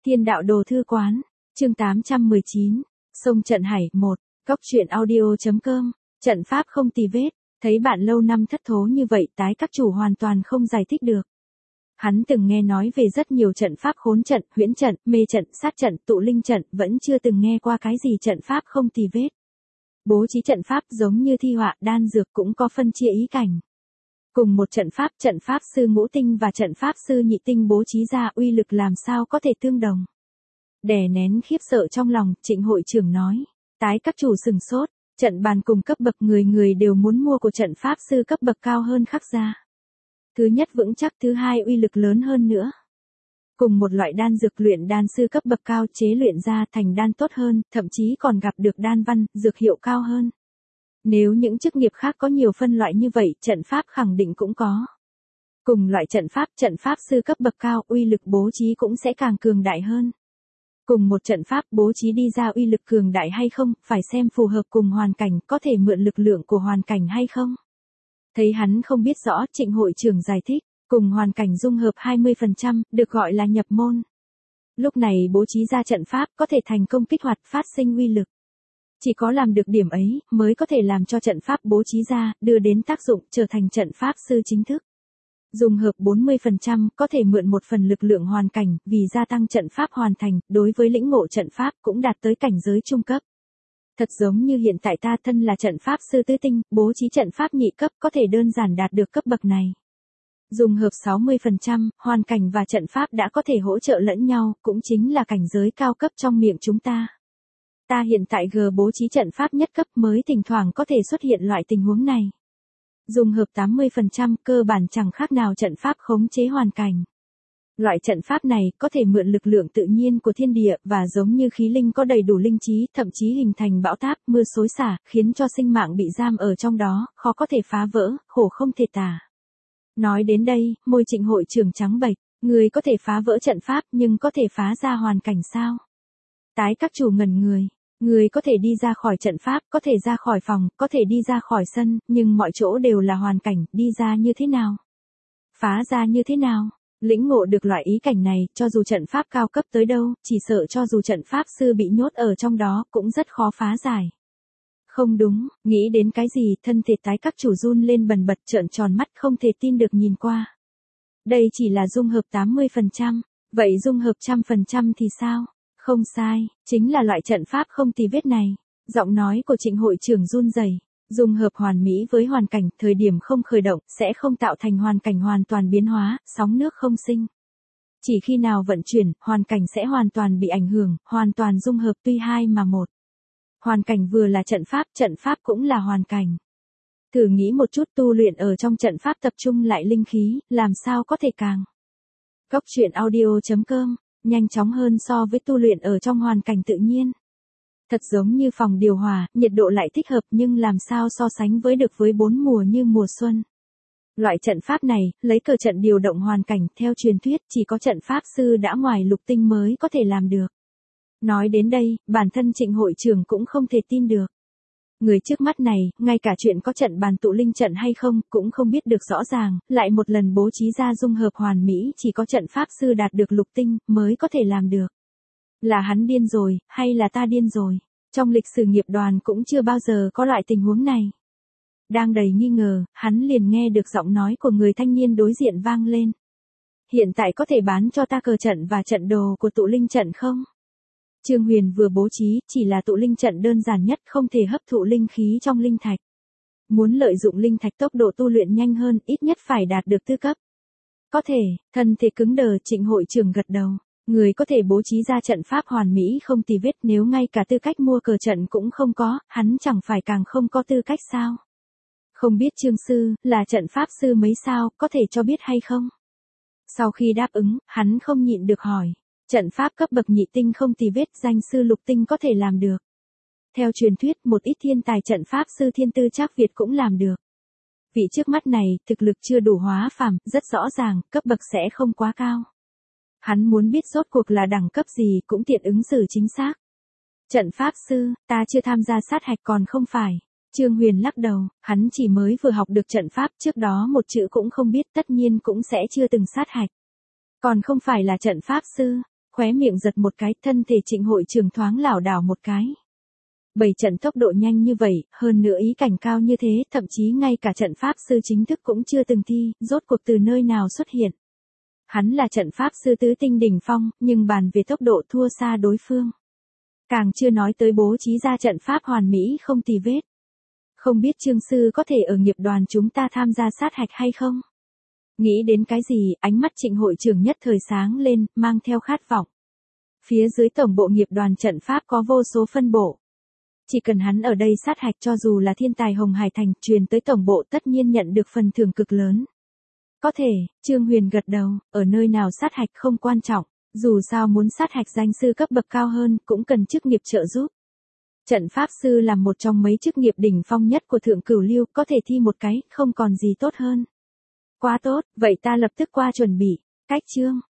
Thiên đạo đồ thư quán, chương 819, sông Trận Hải 1, Cóc truyện audio.com, trận pháp không tì vết, thấy bạn lâu năm thất thố như vậy tái các chủ hoàn toàn không giải thích được. Hắn từng nghe nói về rất nhiều trận pháp khốn trận, huyễn trận, mê trận, sát trận, tụ linh trận, vẫn chưa từng nghe qua cái gì trận pháp không tì vết. Bố trí trận pháp giống như thi họa, đan dược cũng có phân chia ý cảnh. Cùng một trận pháp sư ngũ tinh và trận pháp sư nhị tinh bố trí ra uy lực làm sao có thể tương đồng. Đè nén khiếp sợ trong lòng, Trịnh hội trưởng nói. Tái các chủ sừng sốt, trận bàn cùng cấp bậc người đều muốn mua của trận pháp sư cấp bậc cao hơn khắc ra. Thứ nhất vững chắc, thứ hai uy lực lớn hơn nữa. Cùng một loại đan dược luyện đan sư cấp bậc cao chế luyện ra thành đan tốt hơn, thậm chí còn gặp được đan văn, dược hiệu cao hơn. Nếu những chức nghiệp khác có nhiều phân loại như vậy, trận pháp khẳng định cũng có. Cùng loại trận pháp sư cấp bậc cao, uy lực bố trí cũng sẽ càng cường đại hơn. Cùng một trận pháp bố trí đi ra uy lực cường đại hay không, phải xem phù hợp cùng hoàn cảnh, có thể mượn lực lượng của hoàn cảnh hay không. Thấy hắn không biết rõ, Trịnh hội trưởng giải thích, cùng hoàn cảnh dung hợp 20%, được gọi là nhập môn. Lúc này bố trí ra trận pháp có thể thành công kích hoạt phát sinh uy lực. Chỉ có làm được điểm ấy, mới có thể làm cho trận pháp bố trí ra, đưa đến tác dụng, trở thành trận pháp sư chính thức. Dùng hợp 40%, có thể mượn một phần lực lượng hoàn cảnh, vì gia tăng trận pháp hoàn thành, đối với lĩnh ngộ trận pháp cũng đạt tới cảnh giới trung cấp. Thật giống như hiện tại ta thân là trận pháp sư tứ tinh, bố trí trận pháp nhị cấp có thể đơn giản đạt được cấp bậc này. Dùng hợp 60%, hoàn cảnh và trận pháp đã có thể hỗ trợ lẫn nhau, cũng chính là cảnh giới cao cấp trong miệng chúng ta. Ta hiện tại bố trí trận pháp nhất cấp mới thỉnh thoảng có thể xuất hiện loại tình huống này. Dùng hợp 80%, cơ bản chẳng khác nào trận pháp khống chế hoàn cảnh. Loại trận pháp này có thể mượn lực lượng tự nhiên của thiên địa và giống như khí linh có đầy đủ linh trí, thậm chí hình thành bão táp, mưa xối xả, khiến cho sinh mạng bị giam ở trong đó, khó có thể phá vỡ, khổ không thể tả. Nói đến đây, môi Trịnh hội trưởng trắng bệch, người có thể phá vỡ trận pháp nhưng có thể phá ra hoàn cảnh sao? Tái các chủ ngẩn người. Người có thể đi ra khỏi trận pháp, có thể ra khỏi phòng, có thể đi ra khỏi sân, nhưng mọi chỗ đều là hoàn cảnh, đi ra như thế nào? Phá ra như thế nào? Lĩnh ngộ được loại ý cảnh này, cho dù trận pháp cao cấp tới đâu, chỉ sợ cho dù trận pháp sư bị nhốt ở trong đó, cũng rất khó phá giải. Không đúng, nghĩ đến cái gì, thân thể tái các chủ run lên bần bật, trợn tròn mắt không thể tin được nhìn qua. Đây chỉ là dung hợp 80%, vậy dung hợp 100% thì sao? Không sai, chính là loại trận pháp không tì vết này. Giọng nói của Trịnh hội trưởng run rẩy. Dung hợp hoàn mỹ với hoàn cảnh, thời điểm không khởi động, sẽ không tạo thành hoàn cảnh hoàn toàn biến hóa, sóng nước không sinh. Chỉ khi nào vận chuyển, hoàn cảnh sẽ hoàn toàn bị ảnh hưởng, hoàn toàn dung hợp tuy hai mà một. Hoàn cảnh vừa là trận pháp cũng là hoàn cảnh. Thử nghĩ một chút, tu luyện ở trong trận pháp tập trung lại linh khí, làm sao có thể càng. Cóc truyện audio.com, nhanh chóng hơn so với tu luyện ở trong hoàn cảnh tự nhiên. Thật giống như phòng điều hòa, nhiệt độ lại thích hợp nhưng làm sao so sánh với được với 4 mùa như mùa xuân. Loại trận pháp này, lấy cờ trận điều động hoàn cảnh, theo truyền thuyết chỉ có trận pháp sư đã ngoài lục tinh mới có thể làm được. Nói đến đây, bản thân Trịnh hội trưởng cũng không thể tin được. Người trước mắt này, ngay cả chuyện có trận bàn tụ linh trận hay không, cũng không biết được rõ ràng, lại một lần bố trí ra dung hợp hoàn mỹ chỉ có trận pháp sư đạt được lục tinh, mới có thể làm được. Là hắn điên rồi, hay là ta điên rồi? Trong lịch sử nghiệp đoàn cũng chưa bao giờ có loại tình huống này. Đang đầy nghi ngờ, hắn liền nghe được giọng nói của người thanh niên đối diện vang lên. Hiện tại có thể bán cho ta cờ trận và trận đồ của tụ linh trận không? Trương Huyền vừa bố trí, chỉ là tụ linh trận đơn giản nhất, không thể hấp thụ linh khí trong linh thạch. Muốn lợi dụng linh thạch tốc độ tu luyện nhanh hơn, ít nhất phải đạt được tư cấp. Có thể, thân thể cứng đờ, Trịnh hội trưởng gật đầu. Người có thể bố trí ra trận pháp hoàn mỹ không tì vết, nếu ngay cả tư cách mua cờ trận cũng không có, hắn chẳng phải càng không có tư cách sao? Không biết Trương sư, là trận pháp sư mấy sao, có thể cho biết hay không? Sau khi đáp ứng, hắn không nhịn được hỏi. Trận pháp cấp bậc nhị tinh không tì vết, danh sư lục tinh có thể làm được. Theo truyền thuyết, một ít thiên tài trận pháp sư thiên tư Trác Việt cũng làm được. Vị trước mắt này, thực lực chưa đủ hóa phàm, rất rõ ràng, cấp bậc sẽ không quá cao. Hắn muốn biết rốt cuộc là đẳng cấp gì, cũng tiện ứng xử chính xác. Trận pháp sư, ta chưa tham gia sát hạch còn không phải. Trương Huyền lắc đầu, hắn chỉ mới vừa học được trận pháp, trước đó một chữ cũng không biết, tất nhiên cũng sẽ chưa từng sát hạch. Còn không phải là trận pháp sư. Khóe miệng giật một cái, thân thể Trịnh hội trưởng thoáng lảo đảo một cái. Bày trận tốc độ nhanh như vậy, hơn nữa ý cảnh cao như thế, thậm chí ngay cả trận pháp sư chính thức cũng chưa từng thi, rốt cuộc từ nơi nào xuất hiện. Hắn là trận pháp sư tứ tinh đỉnh phong, nhưng bàn về tốc độ thua xa đối phương. Càng chưa nói tới bố trí ra trận pháp hoàn mỹ không tì vết. Không biết Trương sư có thể ở nghiệp đoàn chúng ta tham gia sát hạch hay không? Nghĩ đến cái gì, ánh mắt Trịnh hội trưởng nhất thời sáng lên, mang theo khát vọng. Phía dưới tổng bộ nghiệp đoàn trận pháp có vô số phân bộ. Chỉ cần hắn ở đây sát hạch, cho dù là thiên tài Hồng Hải Thành truyền tới tổng bộ tất nhiên nhận được phần thưởng cực lớn. Có thể, Trương Huyền gật đầu, ở nơi nào sát hạch không quan trọng, dù sao muốn sát hạch danh sư cấp bậc cao hơn cũng cần chức nghiệp trợ giúp. Trận pháp sư là một trong mấy chức nghiệp đỉnh phong nhất của Thượng Cửu Lưu, có thể thi một cái, không còn gì tốt hơn. Quá tốt, vậy ta lập tức qua chuẩn bị. Cách chương